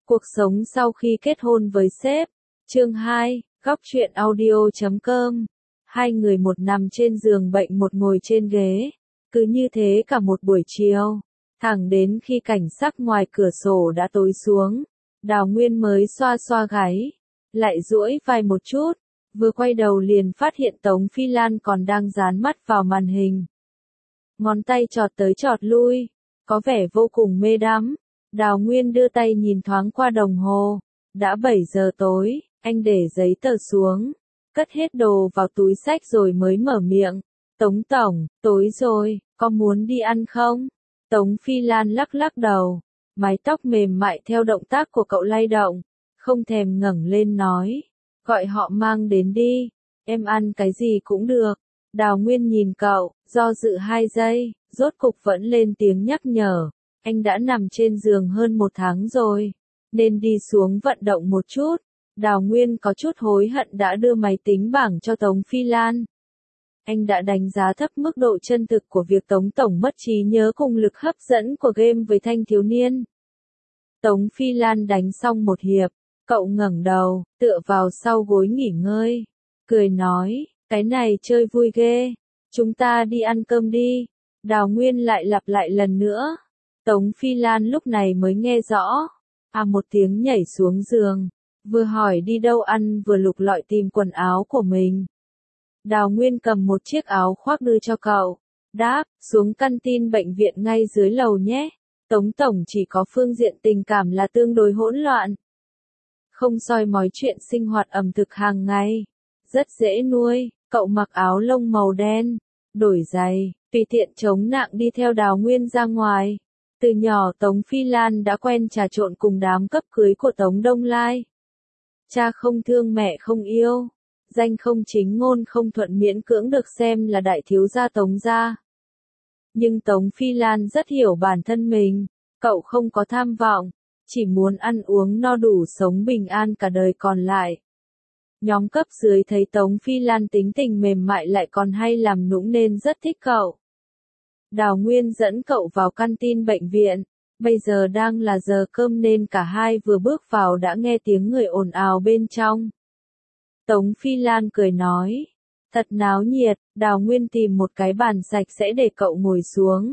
Cuộc sống sau khi kết hôn với sếp. Chương 2, góc truyện audio.com. Hai người một nằm trên giường bệnh một ngồi trên ghế. Cứ như thế cả một buổi chiều. Thẳng đến khi cảnh sắc ngoài cửa sổ đã tối xuống. Đào Nguyên mới xoa xoa gáy. Lại duỗi vai một chút. Vừa quay đầu liền phát hiện Tống Phi Lan còn đang dán mắt vào màn hình. Ngón tay chọt tới chọt lui. Có vẻ vô cùng mê đắm. Đào Nguyên đưa tay nhìn thoáng qua đồng hồ. Đã 7 giờ tối, anh để giấy tờ xuống. Cất hết đồ vào túi xách rồi mới mở miệng. Tống tổng, tối rồi, có muốn đi ăn không? Tống Phi Lan lắc lắc đầu. Mái tóc mềm mại theo động tác của cậu lay động. Không thèm ngẩng lên nói. Gọi họ mang đến đi. Em ăn cái gì cũng được. Đào Nguyên nhìn cậu, do dự 2 giây, rốt cục vẫn lên tiếng nhắc nhở. Anh đã nằm trên giường hơn 1 tháng rồi, nên đi xuống vận động một chút. Đào Nguyên có chút hối hận đã đưa máy tính bảng cho Tống Phi Lan. Anh đã đánh giá thấp mức độ chân thực của việc Tống tổng mất trí nhớ cùng lực hấp dẫn của game với thanh thiếu niên. Tống Phi Lan đánh xong một hiệp, cậu ngẩng đầu, tựa vào sau gối nghỉ ngơi, cười nói, cái này chơi vui ghê, chúng ta đi ăn cơm đi. Đào Nguyên lại lặp lại lần nữa. Tống Phi Lan lúc này mới nghe rõ. Một tiếng nhảy xuống giường. Vừa hỏi đi đâu ăn vừa lục lọi tìm quần áo của mình. Đào Nguyên cầm một chiếc áo khoác đưa cho cậu. Đáp, xuống căn tin bệnh viện ngay dưới lầu nhé. Tống tổng chỉ có phương diện tình cảm là tương đối hỗn loạn. Không soi mói chuyện sinh hoạt ẩm thực hàng ngày. Rất dễ nuôi. Cậu mặc áo lông màu đen. Đổi giày, tùy tiện chống nặng đi theo Đào Nguyên ra ngoài. Từ nhỏ Tống Phi Lan đã quen trà trộn cùng đám cấp cưới của Tống Đông Lai. Cha không thương mẹ không yêu, danh không chính ngôn không thuận miễn cưỡng được xem là đại thiếu gia Tống gia. Nhưng Tống Phi Lan rất hiểu bản thân mình, cậu không có tham vọng, chỉ muốn ăn uống no đủ sống bình an cả đời còn lại. Nhóm cấp dưới thấy Tống Phi Lan tính tình mềm mại lại còn hay làm nũng nên rất thích cậu. Đào Nguyên dẫn cậu vào căn tin bệnh viện, bây giờ đang là giờ cơm nên cả hai vừa bước vào đã nghe tiếng người ồn ào bên trong. Tống Phi Lan cười nói, thật náo nhiệt. Đào Nguyên tìm một cái bàn sạch sẽ để cậu ngồi xuống.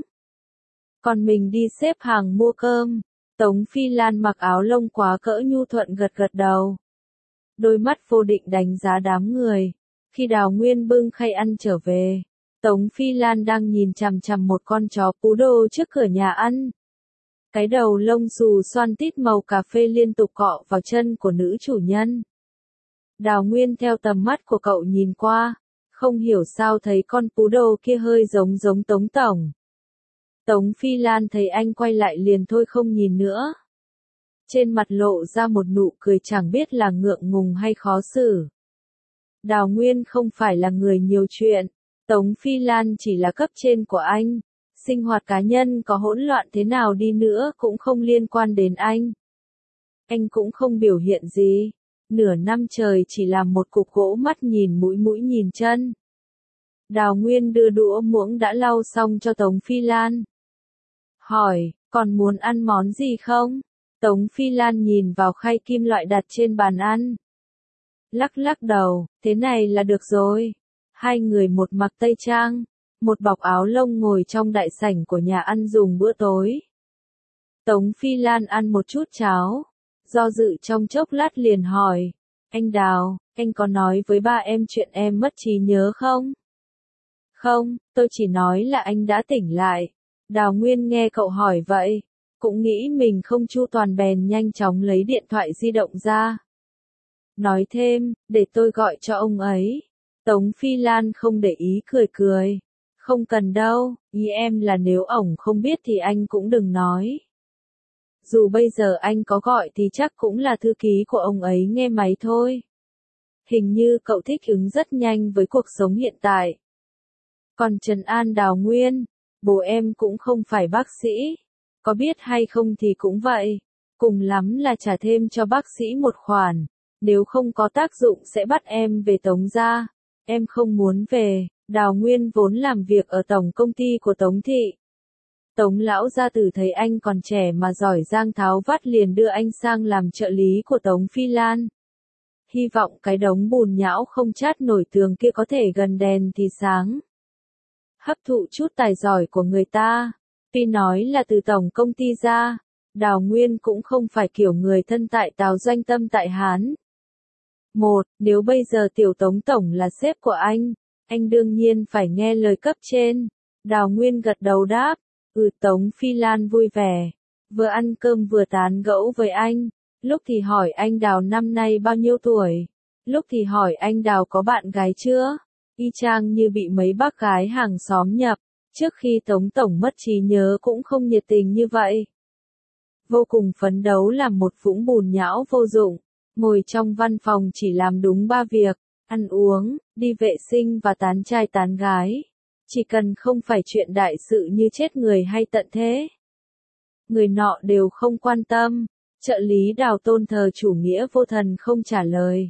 Còn mình đi xếp hàng mua cơm. Tống Phi Lan mặc áo lông quá cỡ nhu thuận gật gật đầu. Đôi mắt vô định đánh giá đám người. Khi Đào Nguyên bưng khay ăn trở về, Tống Phi Lan đang nhìn chằm chằm một con chó poodle trước cửa nhà ăn. Cái đầu lông xù xoăn tít màu cà phê liên tục cọ vào chân của nữ chủ nhân. Đào Nguyên theo tầm mắt của cậu nhìn qua, không hiểu sao thấy con poodle kia hơi giống Tống tổng. Tống Phi Lan thấy anh quay lại liền thôi không nhìn nữa. Trên mặt lộ ra một nụ cười chẳng biết là ngượng ngùng hay khó xử. Đào Nguyên không phải là người nhiều chuyện. Tống Phi Lan chỉ là cấp trên của anh. Sinh hoạt cá nhân có hỗn loạn thế nào đi nữa cũng không liên quan đến anh. Anh cũng không biểu hiện gì. Nửa năm trời chỉ làm một cục gỗ mắt nhìn mũi nhìn chân. Đào Nguyên đưa đũa muỗng đã lau xong cho Tống Phi Lan. Hỏi, còn muốn ăn món gì không? Tống Phi Lan nhìn vào khay kim loại đặt trên bàn ăn. Lắc lắc đầu, thế này là được rồi. Hai người một mặc tây trang, một bọc áo lông ngồi trong đại sảnh của nhà ăn dùng bữa tối. Tống Phi Lan ăn một chút cháo, do dự trong chốc lát liền hỏi, anh Đào, anh có nói với ba em chuyện em mất trí nhớ không? Không, tôi chỉ nói là anh đã tỉnh lại. Đào Nguyên nghe cậu hỏi vậy, cũng nghĩ mình không chu toàn bèn nhanh chóng lấy điện thoại di động ra. Nói thêm, để tôi gọi cho ông ấy. Tống Phi Lan không để ý cười. Không cần đâu, ý em là nếu ổng không biết thì anh cũng đừng nói. Dù bây giờ anh có gọi thì chắc cũng là thư ký của ông ấy nghe máy thôi. Hình như cậu thích ứng rất nhanh với cuộc sống hiện tại. Còn trấn an Đào Nguyên, bố em cũng không phải bác sĩ. Có biết hay không thì cũng vậy. Cùng lắm là trả thêm cho bác sĩ một khoản. Nếu không có tác dụng sẽ bắt em về Tống gia. Em không muốn về. Đào Nguyên vốn làm việc ở tổng công ty của Tống thị. Tống lão gia tử thấy anh còn trẻ mà giỏi giang tháo vát liền đưa anh sang làm trợ lý của Tống Phi Lan. Hy vọng cái đống bùn nhão không chát nổi tường kia có thể gần đèn thì sáng. Hấp thụ chút tài giỏi của người ta. Tuy nói là từ tổng công ty ra, Đào Nguyên cũng không phải kiểu người thân tại Tào doanh tâm tại Hán. Nếu bây giờ tiểu Tống tổng là sếp của anh đương nhiên phải nghe lời cấp trên. Đào Nguyên gật đầu đáp, Tống Phi Lan vui vẻ, vừa ăn cơm vừa tán gẫu với anh, lúc thì hỏi anh Đào năm nay bao nhiêu tuổi, lúc thì hỏi anh Đào có bạn gái chưa, y chang như bị mấy bác gái hàng xóm nhập, trước khi Tống tổng mất trí nhớ cũng không nhiệt tình như vậy. Vô cùng phấn đấu làm một vũng bùn nhão vô dụng, ngồi trong văn phòng chỉ làm đúng 3 việc, ăn uống, đi vệ sinh và tán trai tán gái. Chỉ cần không phải chuyện đại sự như chết người hay tận thế. Người nọ đều không quan tâm, trợ lý Đào tôn thờ chủ nghĩa vô thần không trả lời.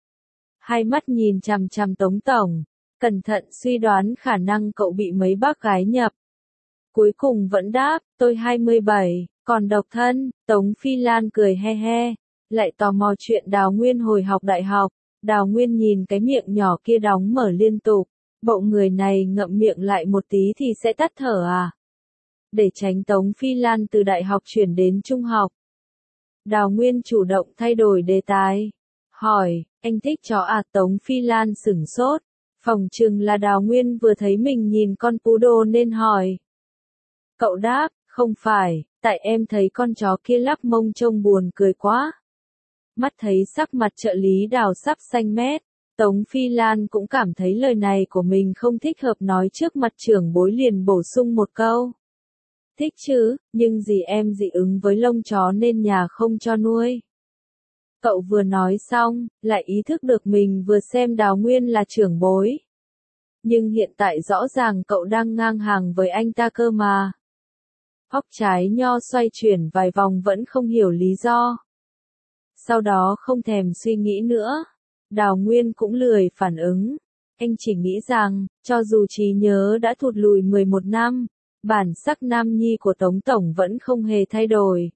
Hai mắt nhìn chằm chằm Tống tổng, cẩn thận suy đoán khả năng cậu bị mấy bác gái nhập. Cuối cùng vẫn đáp, tôi 27, còn độc thân. Tống Phi Lan cười he he, lại tò mò chuyện Đào Nguyên hồi học đại học. Đào Nguyên nhìn cái miệng nhỏ kia đóng mở liên tục, bộ người này ngậm miệng lại một tí thì sẽ tắt thở à? Để tránh Tống Phi Lan từ đại học chuyển đến trung học. Đào Nguyên chủ động thay đổi đề tài. Hỏi, anh thích chó à? Tống Phi Lan sửng sốt. Phỏng chừng là Đào Nguyên vừa thấy mình nhìn con poodle nên hỏi. Cậu đáp, không phải, tại em thấy con chó kia lắc mông trông buồn cười quá. Mắt thấy sắc mặt trợ lý Đào sắp xanh mét, Tống Phi Lan cũng cảm thấy lời này của mình không thích hợp nói trước mặt trưởng bối liền bổ sung một câu. Thích chứ, nhưng dì em dị ứng với lông chó nên nhà không cho nuôi. Cậu vừa nói xong, lại ý thức được mình vừa xem Đào Nguyên là trưởng bối. Nhưng hiện tại rõ ràng cậu đang ngang hàng với anh ta cơ mà. Óc trái nho xoay chuyển vài vòng vẫn không hiểu lý do. Sau đó không thèm suy nghĩ nữa. Đào Nguyên cũng lười phản ứng. Anh chỉ nghĩ rằng, cho dù trí nhớ đã thụt lùi 11 năm, bản sắc nam nhi của Tống tổng vẫn không hề thay đổi.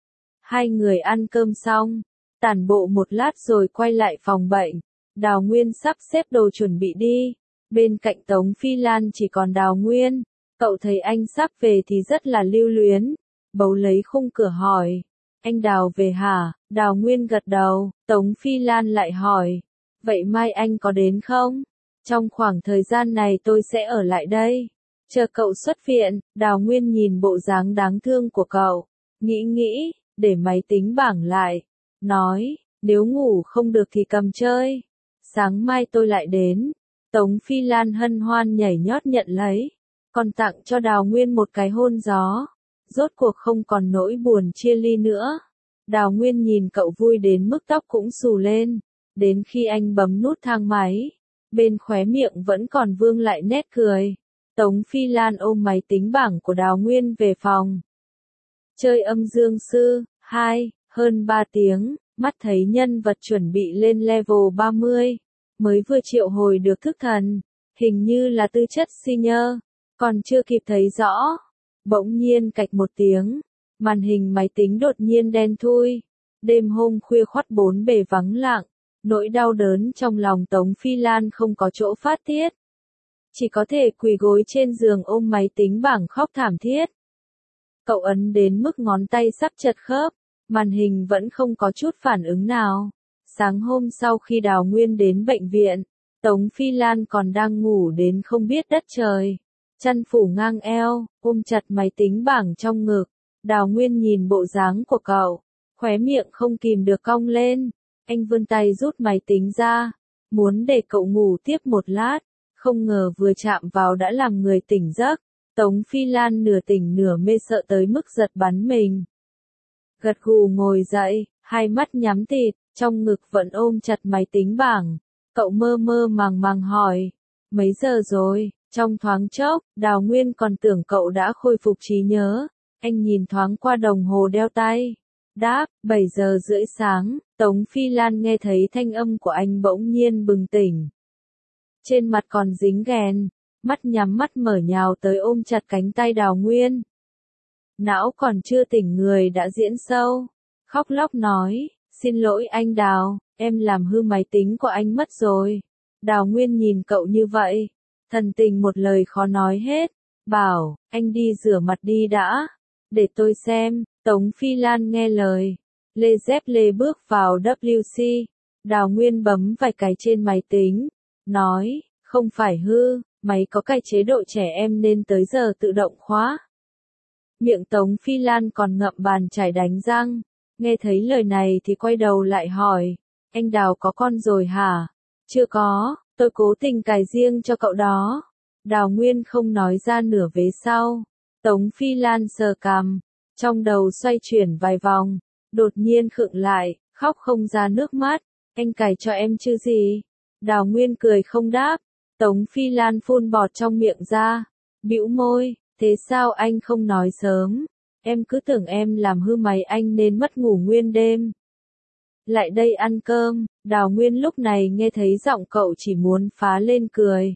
Hai người ăn cơm xong, tản bộ một lát rồi quay lại phòng bệnh. Đào Nguyên sắp xếp đồ chuẩn bị đi. Bên cạnh Tống Phi Lan chỉ còn Đào Nguyên. Cậu thấy anh sắp về thì rất là lưu luyến. Bấu lấy khung cửa hỏi. Anh Đào về hả? Đào Nguyên gật đầu. Tống Phi Lan lại hỏi. Vậy mai anh có đến không? Trong khoảng thời gian này tôi sẽ ở lại đây. Chờ cậu xuất viện. Đào Nguyên nhìn bộ dáng đáng thương của cậu. Nghĩ, để máy tính bảng lại. Nói, nếu ngủ không được thì cầm chơi. Sáng mai tôi lại đến. Tống Phi Lan hân hoan nhảy nhót nhận lấy. Còn tặng cho Đào Nguyên một cái hôn gió. Rốt cuộc không còn nỗi buồn chia ly nữa. Đào Nguyên nhìn cậu vui đến mức tóc cũng xù lên. Đến khi anh bấm nút thang máy, bên khóe miệng vẫn còn vương lại nét cười. Tống Phi Lan ôm máy tính bảng của Đào Nguyên về phòng. Chơi âm dương sư, 2, hơn 3 tiếng, mắt thấy nhân vật chuẩn bị lên level 30. Mới vừa triệu hồi được thức thần, hình như là tư chất senior, còn chưa kịp thấy rõ. Bỗng nhiên cạch một tiếng, màn hình máy tính đột nhiên đen thui. Đêm hôm khuya khoắt bốn bề vắng lặng, nỗi đau đớn trong lòng Tống Phi Lan không có chỗ phát tiết. Chỉ có thể quỳ gối trên giường ôm máy tính bảng khóc thảm thiết. Cậu ấn đến mức ngón tay sắp chật khớp, màn hình vẫn không có chút phản ứng nào. Sáng hôm sau khi Đào Nguyên đến bệnh viện, Tống Phi Lan còn đang ngủ đến không biết đất trời. Chăn phủ ngang eo, ôm chặt máy tính bảng trong ngực. Đào Nguyên nhìn bộ dáng của cậu, khóe miệng không kìm được cong lên. Anh vươn tay rút máy tính ra, muốn để cậu ngủ tiếp một lát. Không ngờ vừa chạm vào đã làm người tỉnh giấc. Tống Phi Lan nửa tỉnh nửa mê sợ tới mức giật bắn mình. Gật gù ngồi dậy, hai mắt nhắm tịt, trong ngực vẫn ôm chặt máy tính bảng. Cậu mơ mơ màng hỏi, mấy giờ rồi? Trong thoáng chốc, Đào Nguyên còn tưởng cậu đã khôi phục trí nhớ. Anh nhìn thoáng qua đồng hồ đeo tay. Đáp, 7 giờ rưỡi sáng. Tống Phi Lan nghe thấy thanh âm của anh bỗng nhiên bừng tỉnh. Trên mặt còn dính ghèn, mắt nhắm mắt mở nhào tới ôm chặt cánh tay Đào Nguyên. não còn chưa tỉnh người đã diễn sâu. Khóc lóc nói, xin lỗi anh Đào, em làm hư máy tính của anh mất rồi. Đào Nguyên nhìn cậu như vậy, thần tình một lời khó nói hết, bảo, anh đi rửa mặt đi đã, để tôi xem. Tống Phi Lan nghe lời, lê dép lê bước vào WC, Đào Nguyên bấm vài cái trên máy tính, nói, không phải hư, máy có cái chế độ trẻ em nên tới giờ tự động khóa. Miệng Tống Phi Lan còn ngậm bàn chải đánh răng, nghe thấy lời này thì quay đầu lại hỏi, anh Đào có con rồi hả? Chưa có, tôi cố tình cài riêng cho cậu đó. Đào Nguyên không nói ra nửa vế sau. Tống Phi Lan sờ cằm, trong đầu xoay chuyển vài vòng, đột nhiên khựng lại, khóc không ra nước mắt, anh cài cho em chứ gì? Đào Nguyên cười không đáp, Tống Phi Lan phun bọt trong miệng ra, bĩu môi, thế sao anh không nói sớm? Em cứ tưởng em làm hư máy anh nên mất ngủ nguyên đêm. Lại đây ăn cơm, Đào Nguyên lúc này nghe thấy giọng cậu chỉ muốn phá lên cười.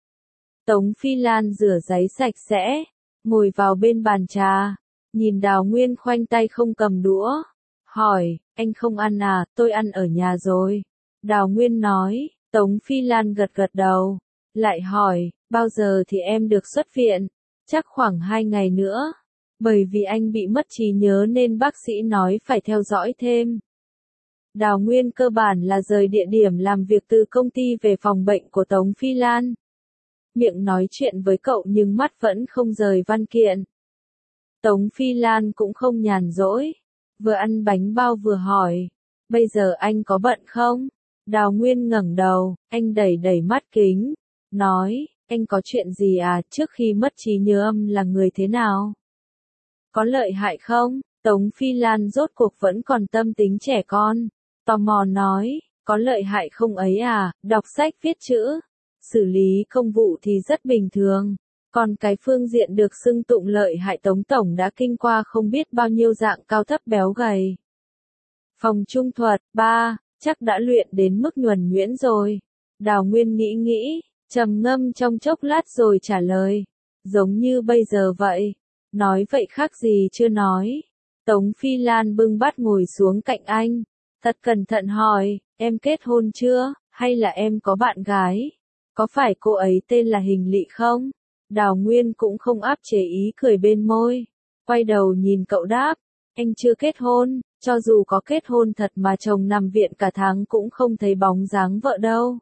Tống Phi Lan rửa giấy sạch sẽ, ngồi vào bên bàn trà, nhìn Đào Nguyên khoanh tay không cầm đũa, hỏi, anh không ăn à, tôi ăn ở nhà rồi. Đào Nguyên nói, Tống Phi Lan gật gật đầu, lại hỏi, bao giờ thì em được xuất viện? Chắc khoảng 2 ngày nữa, bởi vì anh bị mất trí nhớ nên bác sĩ nói phải theo dõi thêm. Đào Nguyên cơ bản là rời địa điểm làm việc từ công ty về phòng bệnh của Tống Phi Lan. Miệng nói chuyện với cậu nhưng mắt vẫn không rời văn kiện. Tống Phi Lan cũng không nhàn rỗi, vừa ăn bánh bao vừa hỏi, bây giờ anh có bận không? Đào Nguyên ngẩng đầu, anh đẩy đẩy mắt kính, nói, anh có chuyện gì à, trước khi mất trí nhớ âm là người thế nào? Có lợi hại không? Tống Phi Lan rốt cuộc vẫn còn tâm tính trẻ con, tò mò nói, có lợi hại không ấy à, đọc sách viết chữ, xử lý công vụ thì rất bình thường, còn cái phương diện được xưng tụng lợi hại Tống Tổng đã kinh qua không biết bao nhiêu dạng cao thấp béo gầy. Phòng trung thuật, 3, chắc đã luyện đến mức nhuần nhuyễn rồi. Đào Nguyên nghĩ, trầm ngâm trong chốc lát rồi trả lời, giống như bây giờ vậy. Nói vậy khác gì chưa nói. Tống Phi Lan bưng bát ngồi xuống cạnh anh, thật cẩn thận hỏi, em kết hôn chưa, hay là em có bạn gái? Có phải cô ấy tên là Hình Lị không? Đào Nguyên cũng không áp chế ý cười bên môi, quay đầu nhìn cậu đáp, anh chưa kết hôn, cho dù có kết hôn thật mà chồng nằm viện cả tháng cũng không thấy bóng dáng vợ đâu.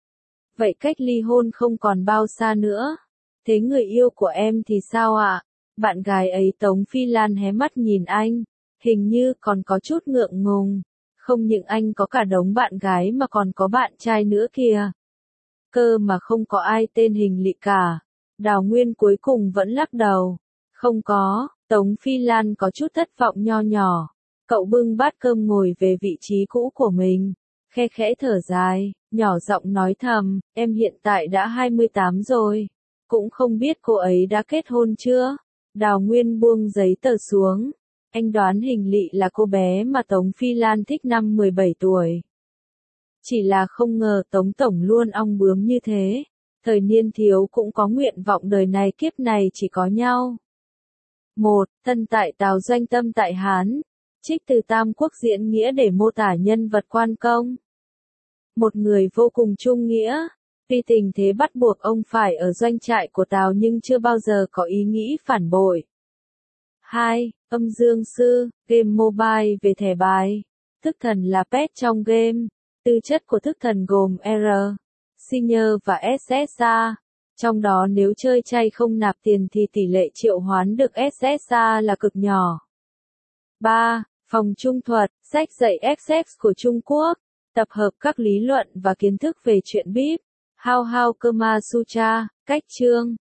Vậy cách ly hôn không còn bao xa nữa. Thế người yêu của em thì sao ạ? Bạn gái ấy. Tống Phi Lan hé mắt nhìn anh, hình như còn có chút ngượng ngùng. Không những anh có cả đống bạn gái mà còn có bạn trai nữa kìa. Cơ mà không có ai tên Hình Lị cả. Đào Nguyên cuối cùng vẫn lắc đầu. Không có. Tống Phi Lan có chút thất vọng nho nhỏ. Cậu bưng bát cơm ngồi về vị trí cũ của mình, khe khẽ thở dài, nhỏ giọng nói thầm, em hiện tại đã 28 rồi, cũng không biết cô ấy đã kết hôn chưa? Đào Nguyên buông giấy tờ xuống, anh đoán Hình Lị là cô bé mà Tống Phi Lan thích năm 17 tuổi. Chỉ là không ngờ Tống Tổng luôn ong bướm như thế, thời niên thiếu cũng có nguyện vọng đời này kiếp này chỉ có nhau. 1. Thân tại Tào doanh tâm tại Hán. Trích từ Tam Quốc diễn nghĩa để mô tả nhân vật Quan Công. Một người vô cùng trung nghĩa, tuy tình thế bắt buộc ông phải ở doanh trại của Tào nhưng chưa bao giờ có ý nghĩ phản bội. 2. Âm Dương Sư, game mobile về thẻ bài. Thức thần là pet trong game. Tư chất của thức thần gồm R, Senior và SSA. Trong đó nếu chơi chay không nạp tiền thì tỷ lệ triệu hoán được SSA là cực nhỏ. 3. Phòng trung thuật, sách dạy XX của Trung Quốc, tập hợp các lý luận và kiến thức về chuyện bíp, How Kama Sutra, cách chương,